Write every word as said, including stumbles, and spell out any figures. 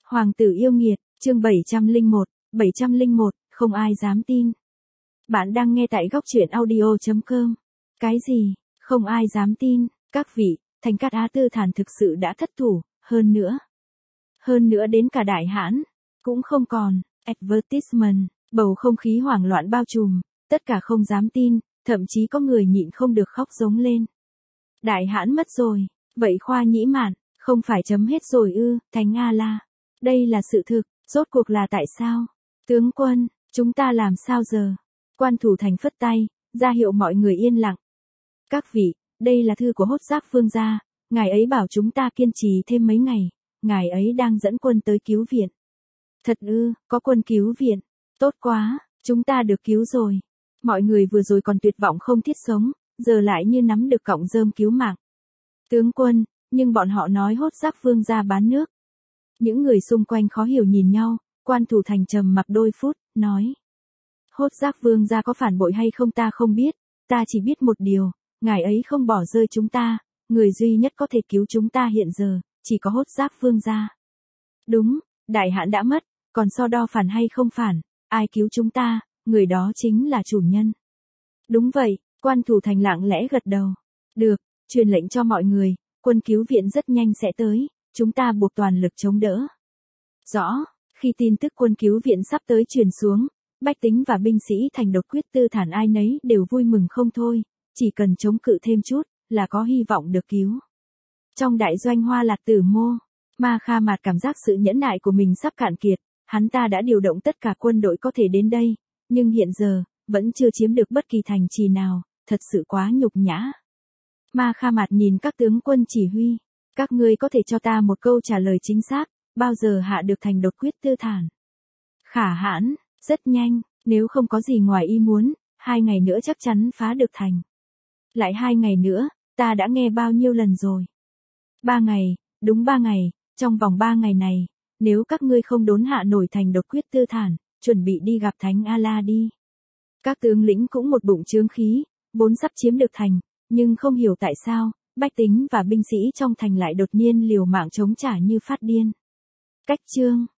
Hoàng tử yêu nghiệt, chương bảy trăm lẻ một, bảy trăm lẻ một, không ai dám tin. Bạn đang nghe tại góc truyện audio chấm com. Cái gì, không ai dám tin, các vị, Thành Cát Á Tư Thản thực sự đã thất thủ, hơn nữa. Hơn nữa đến cả Đại Hãn, cũng không còn, advertisement, bầu không khí hoảng loạn bao trùm, tất cả không dám tin, thậm chí có người nhịn không được khóc giống lên. Đại Hãn mất rồi, vậy Khoa Nhĩ Mạn, không phải chấm hết rồi ư, Thánh A-la. Đây là sự thực, rốt cuộc là tại sao? Tướng quân, chúng ta làm sao giờ? Quan Thủ Thành phất tay, ra hiệu mọi người yên lặng. Các vị, đây là thư của Hốt Giác Vương gia, ngài ấy bảo chúng ta kiên trì thêm mấy ngày, ngài ấy đang dẫn quân tới cứu viện. Thật ư, có quân cứu viện, tốt quá, chúng ta được cứu rồi. Mọi người vừa rồi còn tuyệt vọng không thiết sống, giờ lại như nắm được cọng rơm cứu mạng. Tướng quân, nhưng bọn họ nói Hốt Giác Vương gia bán nước. Những người xung quanh khó hiểu nhìn nhau, Quan Thủ Thành trầm mặc đôi phút, nói. Hốt Giác Vương gia có phản bội hay không ta không biết, ta chỉ biết một điều, ngài ấy không bỏ rơi chúng ta, người duy nhất có thể cứu chúng ta hiện giờ, chỉ có Hốt Giác Vương gia. Đúng, Đại Hãn đã mất, còn so đo phản hay không phản, ai cứu chúng ta, người đó chính là chủ nhân. Đúng vậy, Quan Thủ Thành lặng lẽ gật đầu. Được, truyền lệnh cho mọi người, quân cứu viện rất nhanh sẽ tới, chúng ta buộc toàn lực chống đỡ. Rõ, khi tin tức quân cứu viện sắp tới truyền xuống, bách tính và binh sĩ Thành Đột Quyết Tư Thản ai nấy đều vui mừng không thôi, chỉ cần chống cự thêm chút, là có hy vọng được cứu. Trong đại doanh Hoa Lạt Tử Mô, Ma Kha Mạt cảm giác sự nhẫn nại của mình sắp cạn kiệt, hắn ta đã điều động tất cả quân đội có thể đến đây, nhưng hiện giờ, vẫn chưa chiếm được bất kỳ thành trì nào, thật sự quá nhục nhã. Ma Kha Mạt nhìn các tướng quân chỉ huy, các ngươi có thể cho ta một câu trả lời chính xác, bao giờ hạ được Thành Đột Quyết Tư Thản? Khả hãn, rất nhanh, nếu không có gì ngoài ý muốn, hai ngày nữa chắc chắn phá được thành. Lại hai ngày nữa, ta đã nghe bao nhiêu lần rồi. Ba ngày, đúng ba ngày, trong vòng ba ngày này, nếu các ngươi không đốn hạ nổi Thành Đột Quyết Tư Thản, chuẩn bị đi gặp Thánh A-la đi. Các tướng lĩnh cũng một bụng chướng khí, vốn sắp chiếm được thành, nhưng không hiểu tại sao, bách tính và binh sĩ trong thành lại đột nhiên liều mạng chống trả như phát điên. Cách chương